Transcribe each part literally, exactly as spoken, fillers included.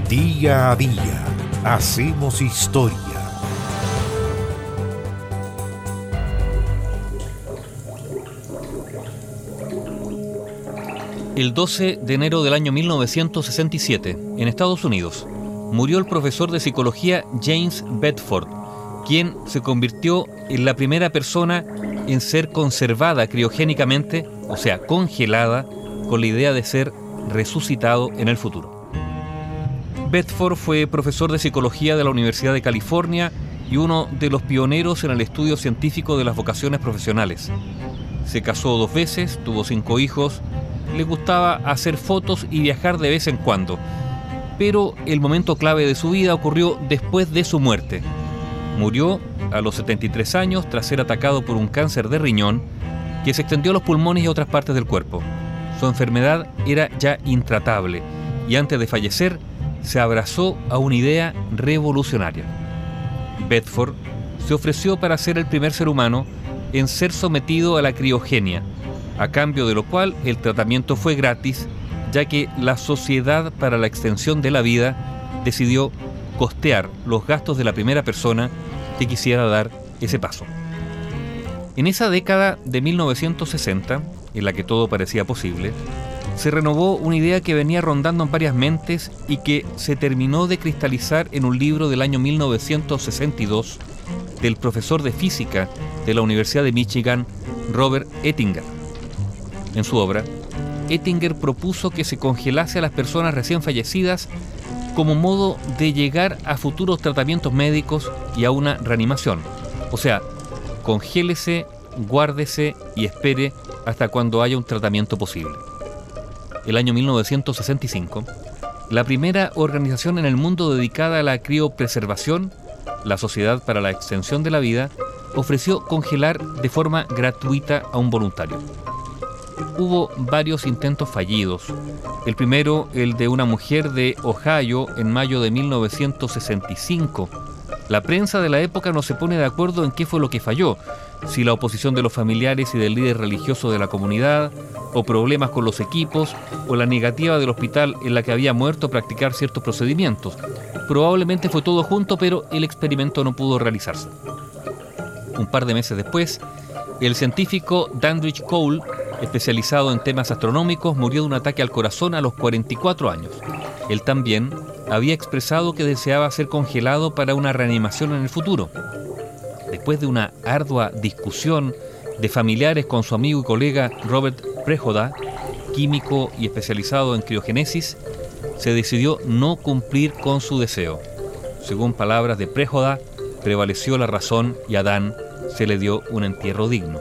Día a día hacemos historia. El doce de enero del año mil novecientos sesenta y siete, en Estados Unidos, murió el profesor de psicología James Bedford, quien se convirtió en la primera persona en ser conservada criogénicamente, o sea, congelada, con la idea de ser resucitado en el futuro. Bedford fue profesor de psicología de la Universidad de California y uno de los pioneros en el estudio científico de las vocaciones profesionales. Se casó dos veces, tuvo cinco hijos, le gustaba hacer fotos y viajar de vez en cuando, pero el momento clave de su vida ocurrió después de su muerte. Murió a los setenta y tres años tras ser atacado por un cáncer de riñón que se extendió a los pulmones y a otras partes del cuerpo. Su enfermedad era ya intratable y antes de fallecer se abrazó a una idea revolucionaria. Bedford se ofreció para ser el primer ser humano en ser sometido a la criogenia, a cambio de lo cual el tratamiento fue gratis, ya que la Sociedad para la Extensión de la Vida decidió costear los gastos de la primera persona que quisiera dar ese paso. En esa década de mil novecientos sesenta, en la que todo parecía posible, se renovó una idea que venía rondando en varias mentes y que se terminó de cristalizar en un libro del año mil novecientos sesenta y dos del profesor de física de la Universidad de Michigan, Robert Ettinger. En su obra, Ettinger propuso que se congelase a las personas recién fallecidas como modo de llegar a futuros tratamientos médicos y a una reanimación. O sea, congélese, guárdese y espere hasta cuando haya un tratamiento posible. El año mil novecientos sesenta y cinco, la primera organización en el mundo dedicada a la criopreservación, la Sociedad para la Extensión de la Vida, ofreció congelar de forma gratuita a un voluntario. Hubo varios intentos fallidos. El primero, el de una mujer de Ohio en mayo de mil novecientos sesenta y cinco. La prensa de la época no se pone de acuerdo en qué fue lo que falló, si la oposición de los familiares y del líder religioso de la comunidad, o problemas con los equipos, o la negativa del hospital en la que había muerto a practicar ciertos procedimientos. Probablemente fue todo junto, pero el experimento no pudo realizarse. Un par de meses después, el científico Dandridge Cole, especializado en temas astronómicos, murió de un ataque al corazón a los cuarenta y cuatro años. Él también había expresado que deseaba ser congelado para una reanimación en el futuro. Después de una ardua discusión de familiares con su amigo y colega Robert Prehoda, químico y especializado en criogénesis, se decidió no cumplir con su deseo. Según palabras de Prehoda, prevaleció la razón y a Dan se le dio un entierro digno.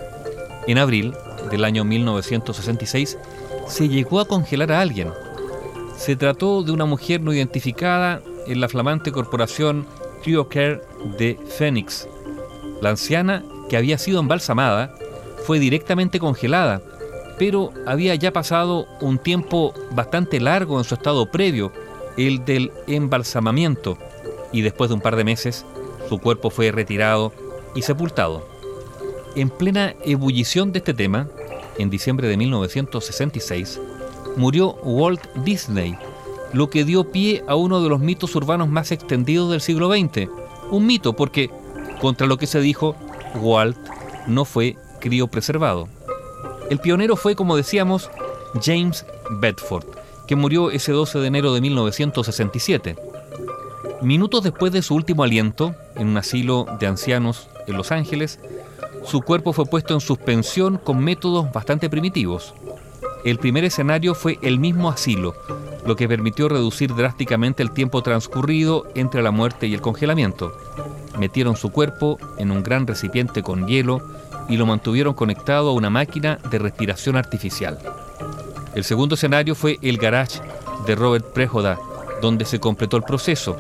En abril del año mil novecientos sesenta y seis se llegó a congelar a alguien. Se trató de una mujer no identificada en la flamante corporación CryoCare de Phoenix. La anciana, que había sido embalsamada, fue directamente congelada, pero había ya pasado un tiempo bastante largo en su estado previo, el del embalsamamiento, y después de un par de meses, su cuerpo fue retirado y sepultado. En plena ebullición de este tema, en diciembre de mil novecientos sesenta y seis, murió Walt Disney, lo que dio pie a uno de los mitos urbanos más extendidos del siglo veinte. Un mito porque, contra lo que se dijo, Walt no fue criopreservado. El pionero fue, como decíamos, James Bedford, que murió ese doce de enero de mil novecientos sesenta y siete. Minutos después de su último aliento, en un asilo de ancianos en Los Ángeles, su cuerpo fue puesto en suspensión con métodos bastante primitivos. El primer escenario fue el mismo asilo, lo que permitió reducir drásticamente el tiempo transcurrido entre la muerte y el congelamiento. Metieron su cuerpo en un gran recipiente con hielo y lo mantuvieron conectado a una máquina de respiración artificial. El segundo escenario fue el garage de Robert Prehoda, donde se completó el proceso.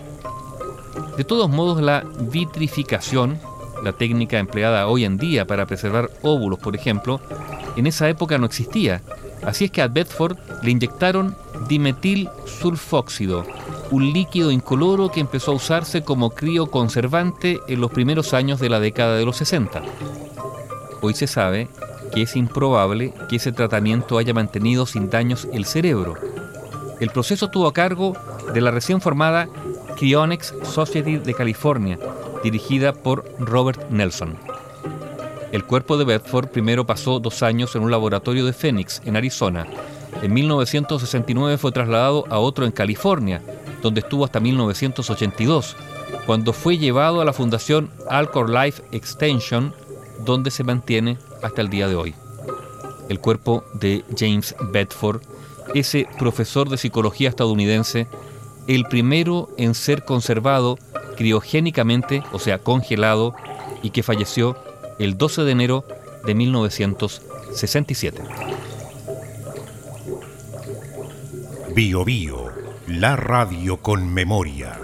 De todos modos, la vitrificación, la técnica empleada hoy en día para preservar óvulos, por ejemplo, en esa época no existía. Así es que a Bedford le inyectaron dimetilsulfóxido, un líquido incoloro que empezó a usarse como crioconservante en los primeros años de la década de los sesenta. Hoy se sabe que es improbable que ese tratamiento haya mantenido sin daños el cerebro. El proceso estuvo a cargo de la recién formada Cryonics Society de California, dirigida por Robert Nelson. El cuerpo de Bedford primero pasó dos años en un laboratorio de Phoenix, en Arizona. En mil novecientos sesenta y nueve fue trasladado a otro en California, donde estuvo hasta mil novecientos ochenta y dos, cuando fue llevado a la Fundación Alcor Life Extension, donde se mantiene hasta el día de hoy. El cuerpo de James Bedford, ese profesor de psicología estadounidense, el primero en ser conservado criogénicamente, o sea, congelado, y que falleció el doce de enero de mil novecientos sesenta y siete. Bio Bio, la radio con memoria.